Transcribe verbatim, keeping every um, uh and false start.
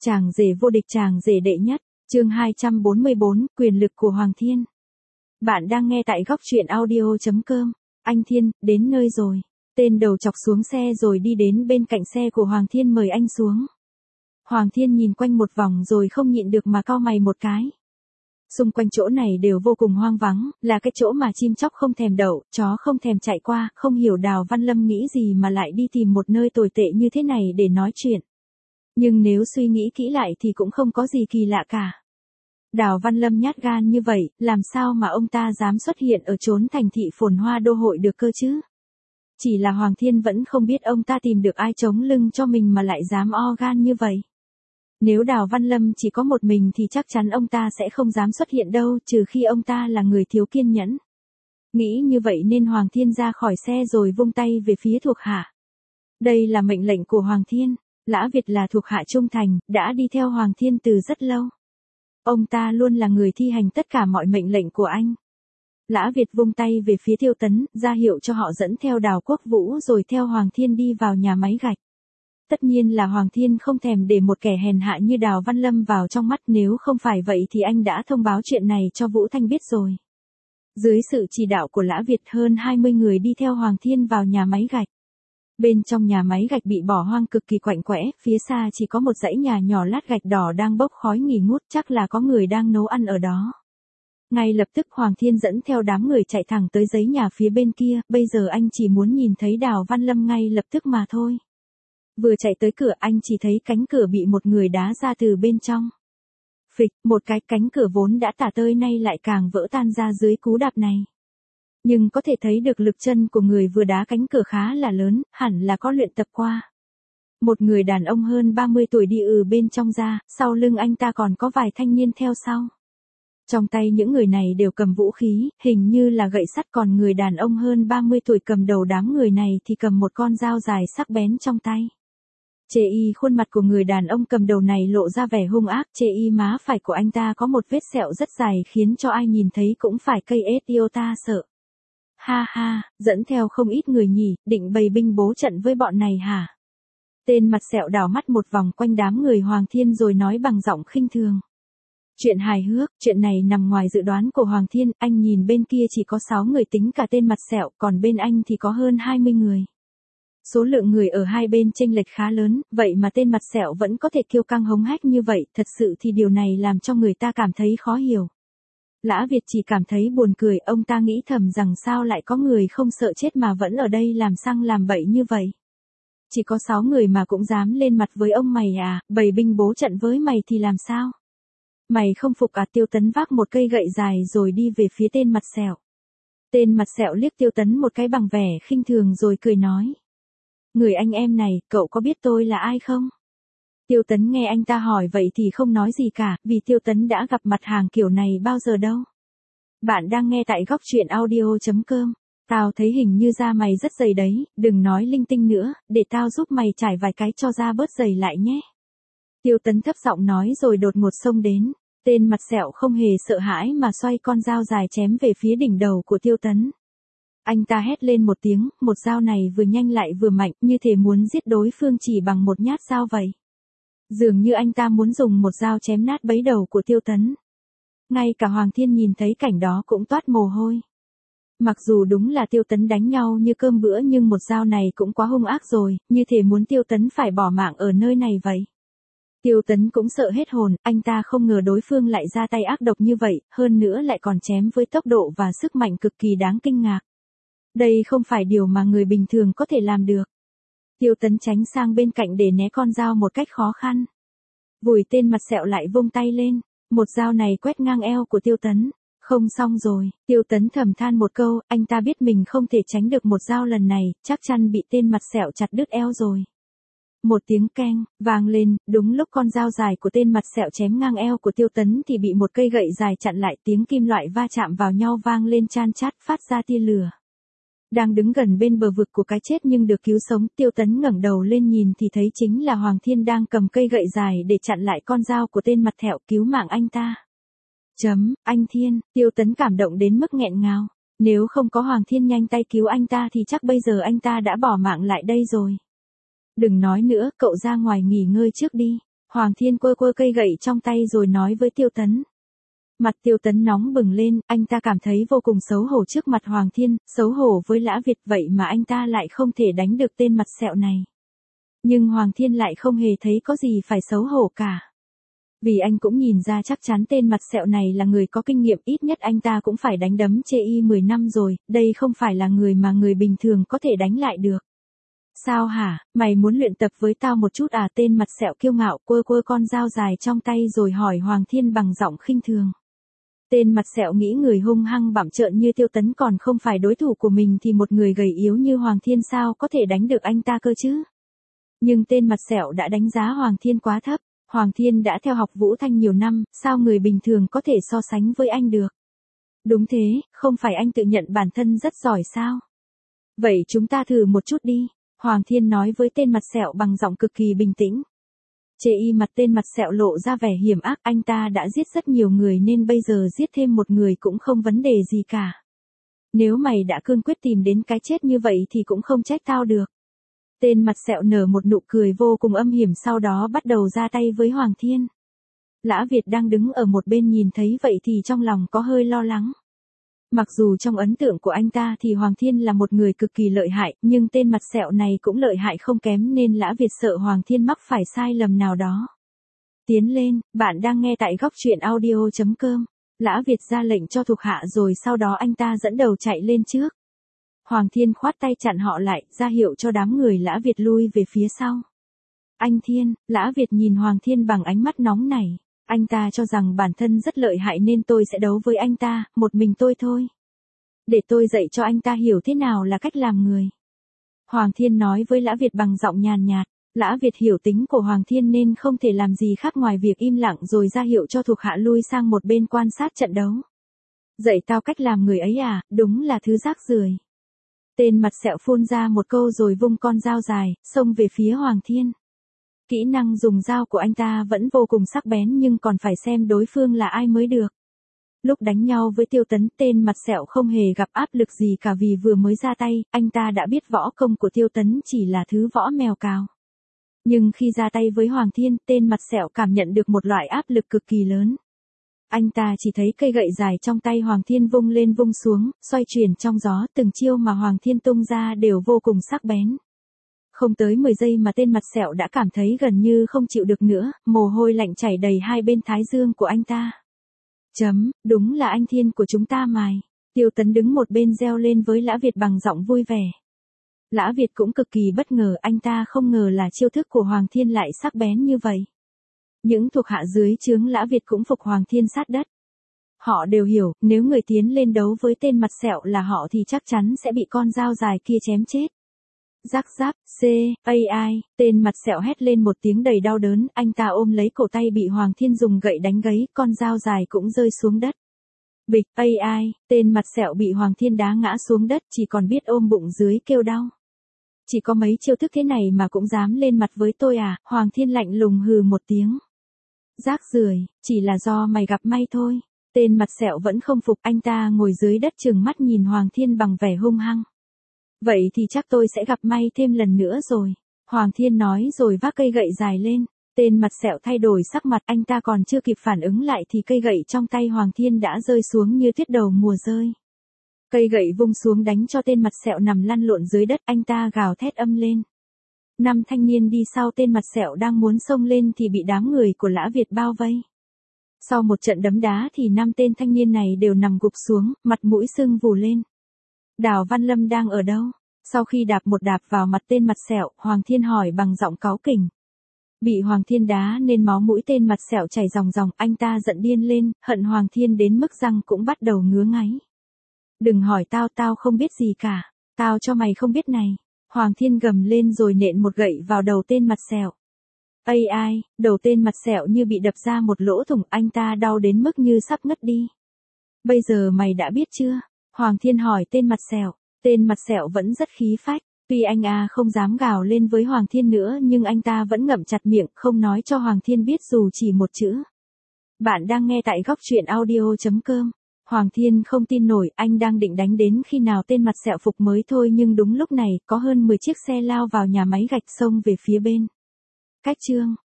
Chàng rể vô địch, chàng rể đệ nhất, chương hai trăm bốn mươi bốn, quyền lực của Hoàng Thiên. Bạn đang nghe tại góc truyện audio chấm com. Anh Thiên, đến nơi rồi. Tên đầu chọc xuống xe rồi đi đến bên cạnh xe của Hoàng Thiên mời anh xuống. Hoàng Thiên nhìn quanh một vòng rồi không nhịn được mà cau mày một cái. Xung quanh chỗ này đều vô cùng hoang vắng, là cái chỗ mà chim chóc không thèm đậu, chó không thèm chạy qua, không hiểu Đào Văn Lâm nghĩ gì mà lại đi tìm một nơi tồi tệ như thế này để nói chuyện. Nhưng nếu suy nghĩ kỹ lại thì cũng không có gì kỳ lạ cả. Đào Văn Lâm nhát gan như vậy, làm sao mà ông ta dám xuất hiện ở chốn thành thị phồn hoa đô hội được cơ chứ? Chỉ là Hoàng Thiên vẫn không biết ông ta tìm được ai chống lưng cho mình mà lại dám o gan như vậy. Nếu Đào Văn Lâm chỉ có một mình thì chắc chắn ông ta sẽ không dám xuất hiện đâu, trừ khi ông ta là người thiếu kiên nhẫn. Nghĩ như vậy nên Hoàng Thiên ra khỏi xe rồi vung tay về phía thuộc hạ. Đây là mệnh lệnh của Hoàng Thiên. Lã Việt là thuộc hạ trung thành, đã đi theo Hoàng Thiên từ rất lâu. Ông ta luôn là người thi hành tất cả mọi mệnh lệnh của anh. Lã Việt vung tay về phía Tiêu Tấn, ra hiệu cho họ dẫn theo Đào Quốc Vũ rồi theo Hoàng Thiên đi vào nhà máy gạch. Tất nhiên là Hoàng Thiên không thèm để một kẻ hèn hạ như Đào Văn Lâm vào trong mắt, nếu không phải vậy thì anh đã thông báo chuyện này cho Vũ Thanh biết rồi. Dưới sự chỉ đạo của Lã Việt, hơn hai mươi người đi theo Hoàng Thiên vào nhà máy gạch. Bên trong nhà máy gạch bị bỏ hoang cực kỳ quạnh quẽ, phía xa chỉ có một dãy nhà nhỏ lát gạch đỏ đang bốc khói nghi ngút, chắc là có người đang nấu ăn ở đó. Ngay lập tức Hoàng Thiên dẫn theo đám người chạy thẳng tới dãy nhà phía bên kia, bây giờ anh chỉ muốn nhìn thấy Đào Văn Lâm ngay lập tức mà thôi. Vừa chạy tới cửa anh chỉ thấy cánh cửa bị một người đá ra từ bên trong. Phịch, một cái cánh cửa vốn đã tả tơi nay lại càng vỡ tan ra dưới cú đạp này. Nhưng có thể thấy được lực chân của người vừa đá cánh cửa khá là lớn, hẳn là có luyện tập qua. Một người đàn ông hơn ba mươi tuổi đi ừ bên trong ra, sau lưng anh ta còn có vài thanh niên theo sau. Trong tay những người này đều cầm vũ khí, hình như là gậy sắt, còn người đàn ông hơn ba mươi tuổi cầm đầu đám người này thì cầm một con dao dài sắc bén trong tay. Chê y khuôn mặt của người đàn ông cầm đầu này lộ ra vẻ hung ác, chê y má phải của anh ta có một vết sẹo rất dài khiến cho ai nhìn thấy cũng phải cây ết yêu ta sợ. Ha ha, dẫn theo không ít người nhỉ, định bày binh bố trận với bọn này hả? Tên mặt sẹo đảo mắt một vòng quanh đám người Hoàng Thiên rồi nói bằng giọng khinh thường. Chuyện hài hước, chuyện này nằm ngoài dự đoán của Hoàng Thiên, anh nhìn bên kia chỉ có sáu người tính cả tên mặt sẹo, còn bên anh thì có hơn hai mươi người. Số lượng người ở hai bên chênh lệch khá lớn, vậy mà tên mặt sẹo vẫn có thể kiêu căng hống hách như vậy, thật sự thì điều này làm cho người ta cảm thấy khó hiểu. Lã Việt chỉ cảm thấy buồn cười, ông ta nghĩ thầm rằng sao lại có người không sợ chết mà vẫn ở đây làm xăng làm bậy như vậy. Chỉ có sáu người mà cũng dám lên mặt với ông mày à, bày binh bố trận với mày thì làm sao? Mày không phục à? Tiêu Tấn vác một cây gậy dài rồi đi về phía tên mặt sẹo. Tên mặt sẹo liếc Tiêu Tấn một cái bằng vẻ khinh thường rồi cười nói. Người anh em này, cậu có biết tôi là ai không? Tiêu Tấn nghe anh ta hỏi vậy thì không nói gì cả, vì Tiêu Tấn đã gặp mặt hàng kiểu này bao giờ đâu. Bạn đang nghe tại góc truyện audio chấm com. Tao thấy hình như da mày rất dày đấy, đừng nói linh tinh nữa, để tao giúp mày trải vài cái cho da bớt dày lại nhé. Tiêu Tấn thấp giọng nói rồi đột ngột xông đến. Tên mặt sẹo không hề sợ hãi mà xoay con dao dài chém về phía đỉnh đầu của Tiêu Tấn. Anh ta hét lên một tiếng, một dao này vừa nhanh lại vừa mạnh, như thể muốn giết đối phương chỉ bằng một nhát dao vậy. Dường như anh ta muốn dùng một dao chém nát bấy đầu của Tiêu Tấn. Ngay cả Hoàng Thiên nhìn thấy cảnh đó cũng toát mồ hôi. Mặc dù đúng là Tiêu Tấn đánh nhau như cơm bữa nhưng một dao này cũng quá hung ác rồi, như thể muốn Tiêu Tấn phải bỏ mạng ở nơi này vậy. Tiêu Tấn cũng sợ hết hồn, anh ta không ngờ đối phương lại ra tay ác độc như vậy, hơn nữa lại còn chém với tốc độ và sức mạnh cực kỳ đáng kinh ngạc. Đây không phải điều mà người bình thường có thể làm được. Tiêu Tấn tránh sang bên cạnh để né con dao một cách khó khăn. Vùi tên mặt sẹo lại vung tay lên, một dao này quét ngang eo của Tiêu Tấn. Không xong rồi, Tiêu Tấn thầm than một câu, anh ta biết mình không thể tránh được một dao lần này, chắc chắn bị tên mặt sẹo chặt đứt eo rồi. Một tiếng keng, vang lên, đúng lúc con dao dài của tên mặt sẹo chém ngang eo của Tiêu Tấn thì bị một cây gậy dài chặn lại, tiếng kim loại va chạm vào nhau vang lên chan chát phát ra tia lửa. Đang đứng gần bên bờ vực của cái chết nhưng được cứu sống, Tiêu Tấn ngẩng đầu lên nhìn thì thấy chính là Hoàng Thiên đang cầm cây gậy dài để chặn lại con dao của tên mặt thẹo cứu mạng anh ta. Chấm, anh Thiên, Tiêu Tấn cảm động đến mức nghẹn ngào. Nếu không có Hoàng Thiên nhanh tay cứu anh ta thì chắc bây giờ anh ta đã bỏ mạng lại đây rồi. Đừng nói nữa, cậu ra ngoài nghỉ ngơi trước đi. Hoàng Thiên quơ quơ cây gậy trong tay rồi nói với Tiêu Tấn. Mặt Tiêu Tấn nóng bừng lên, anh ta cảm thấy vô cùng xấu hổ trước mặt Hoàng Thiên, xấu hổ với Lã Việt vậy mà anh ta lại không thể đánh được tên mặt sẹo này. Nhưng Hoàng Thiên lại không hề thấy có gì phải xấu hổ cả. Vì anh cũng nhìn ra chắc chắn tên mặt sẹo này là người có kinh nghiệm, ít nhất anh ta cũng phải đánh đấm chê y mười năm rồi, đây không phải là người mà người bình thường có thể đánh lại được. Sao hả, mày muốn luyện tập với tao một chút à? Tên mặt sẹo kiêu ngạo quơ quơ con dao dài trong tay rồi hỏi Hoàng Thiên bằng giọng khinh thường. Tên mặt sẹo nghĩ người hung hăng bặm trợn như Tiêu Tấn còn không phải đối thủ của mình thì một người gầy yếu như Hoàng Thiên sao có thể đánh được anh ta cơ chứ? Nhưng tên mặt sẹo đã đánh giá Hoàng Thiên quá thấp. Hoàng Thiên đã theo học Vũ Thanh nhiều năm, sao người bình thường có thể so sánh với anh được? Đúng thế, không phải anh tự nhận bản thân rất giỏi sao? Vậy chúng ta thử một chút đi, Hoàng Thiên nói với tên mặt sẹo bằng giọng cực kỳ bình tĩnh. Chê y mặt tên mặt sẹo lộ ra vẻ hiểm ác, anh ta đã giết rất nhiều người nên bây giờ giết thêm một người cũng không vấn đề gì cả. Nếu mày đã cương quyết tìm đến cái chết như vậy thì cũng không trách tao được. Tên mặt sẹo nở một nụ cười vô cùng âm hiểm sau đó bắt đầu ra tay với Hoàng Thiên. Lã Việt đang đứng ở một bên nhìn thấy vậy thì trong lòng có hơi lo lắng. Mặc dù trong ấn tượng của anh ta thì Hoàng Thiên là một người cực kỳ lợi hại, nhưng tên mặt sẹo này cũng lợi hại không kém nên Lã Việt sợ Hoàng Thiên mắc phải sai lầm nào đó. Tiến lên, bạn đang nghe tại góc truyện audio chấm com. Lã Việt ra lệnh cho thuộc hạ rồi sau đó anh ta dẫn đầu chạy lên trước. Hoàng Thiên khoát tay chặn họ lại, ra hiệu cho đám người Lã Việt lui về phía sau. Anh Thiên, Lã Việt nhìn Hoàng Thiên bằng ánh mắt nóng nảy. Anh ta cho rằng bản thân rất lợi hại nên tôi sẽ đấu với anh ta, một mình tôi thôi. Để tôi dạy cho anh ta hiểu thế nào là cách làm người. Hoàng Thiên nói với Lã Việt bằng giọng nhàn nhạt. Lã Việt hiểu tính của Hoàng Thiên nên không thể làm gì khác ngoài việc im lặng rồi ra hiệu cho thuộc hạ lui sang một bên quan sát trận đấu. Dạy tao cách làm người ấy à, đúng là thứ rác rưởi. Tên mặt sẹo phun ra một câu rồi vung con dao dài, xông về phía Hoàng Thiên. Kỹ năng dùng dao của anh ta vẫn vô cùng sắc bén nhưng còn phải xem đối phương là ai mới được. Lúc đánh nhau với Tiêu Tấn, tên mặt sẹo không hề gặp áp lực gì cả vì vừa mới ra tay, anh ta đã biết võ công của Tiêu Tấn chỉ là thứ võ mèo cào. Nhưng khi ra tay với Hoàng Thiên, tên mặt sẹo cảm nhận được một loại áp lực cực kỳ lớn. Anh ta chỉ thấy cây gậy dài trong tay Hoàng Thiên vung lên vung xuống, xoay chuyển trong gió, từng chiêu mà Hoàng Thiên tung ra đều vô cùng sắc bén. Không tới mười giây mà tên mặt sẹo đã cảm thấy gần như không chịu được nữa, mồ hôi lạnh chảy đầy hai bên thái dương của anh ta. Chấm, đúng là anh Thiên của chúng ta mài. Tiêu Tấn đứng một bên reo lên với Lã Việt bằng giọng vui vẻ. Lã Việt cũng cực kỳ bất ngờ, anh ta không ngờ là chiêu thức của Hoàng Thiên lại sắc bén như vậy. Những thuộc hạ dưới trướng Lã Việt cũng phục Hoàng Thiên sát đất. Họ đều hiểu, nếu người tiến lên đấu với tên mặt sẹo là họ thì chắc chắn sẽ bị con dao dài kia chém chết. Rắc rắc, C, A I, tên mặt sẹo hét lên một tiếng đầy đau đớn, anh ta ôm lấy cổ tay bị Hoàng Thiên dùng gậy đánh gấy, con dao dài cũng rơi xuống đất. Bịch, A I, tên mặt sẹo bị Hoàng Thiên đá ngã xuống đất chỉ còn biết ôm bụng dưới kêu đau. Chỉ có mấy chiêu thức thế này mà cũng dám lên mặt với tôi à? Hoàng Thiên lạnh lùng hừ một tiếng. Rác rưởi, chỉ là do mày gặp may thôi. Tên mặt sẹo vẫn không phục, anh ta ngồi dưới đất trừng mắt nhìn Hoàng Thiên bằng vẻ hung hăng. Vậy thì chắc tôi sẽ gặp may thêm lần nữa rồi. Hoàng Thiên nói rồi vác cây gậy dài lên. Tên mặt sẹo thay đổi sắc mặt, anh ta còn chưa kịp phản ứng lại thì cây gậy trong tay Hoàng Thiên đã rơi xuống như tuyết đầu mùa rơi. Cây gậy vung xuống đánh cho tên mặt sẹo nằm lăn lộn dưới đất, anh ta gào thét âm lên. Năm thanh niên đi sau tên mặt sẹo đang muốn xông lên thì bị đám người của Lã Việt bao vây. Sau một trận đấm đá thì năm tên thanh niên này đều nằm gục xuống, mặt mũi sưng vù lên. Đào Văn Lâm đang ở đâu? Sau khi đạp một đạp vào mặt tên mặt sẹo, Hoàng Thiên hỏi bằng giọng cáu kỉnh. Bị Hoàng Thiên đá nên máu mũi tên mặt sẹo chảy ròng ròng, anh ta giận điên lên, hận Hoàng Thiên đến mức răng cũng bắt đầu ngứa ngáy. Đừng hỏi tao, tao không biết gì cả. Tao cho mày không biết này. Hoàng Thiên gầm lên rồi nện một gậy vào đầu tên mặt sẹo. A I, đầu tên mặt sẹo như bị đập ra một lỗ thủng, anh ta đau đến mức như sắp ngất đi. Bây giờ mày đã biết chưa? Hoàng Thiên hỏi tên mặt sẹo. Tên mặt sẹo vẫn rất khí phách. Tuy anh a không dám gào lên với Hoàng Thiên nữa nhưng anh ta vẫn ngậm chặt miệng, không nói cho Hoàng Thiên biết dù chỉ một chữ. Bạn đang nghe tại góc truyện audio chấm com. Hoàng Thiên không tin nổi, anh đang định đánh đến khi nào tên mặt sẹo phục mới thôi nhưng đúng lúc này, có hơn mười chiếc xe lao vào nhà máy gạch xông về phía bên. Cách chương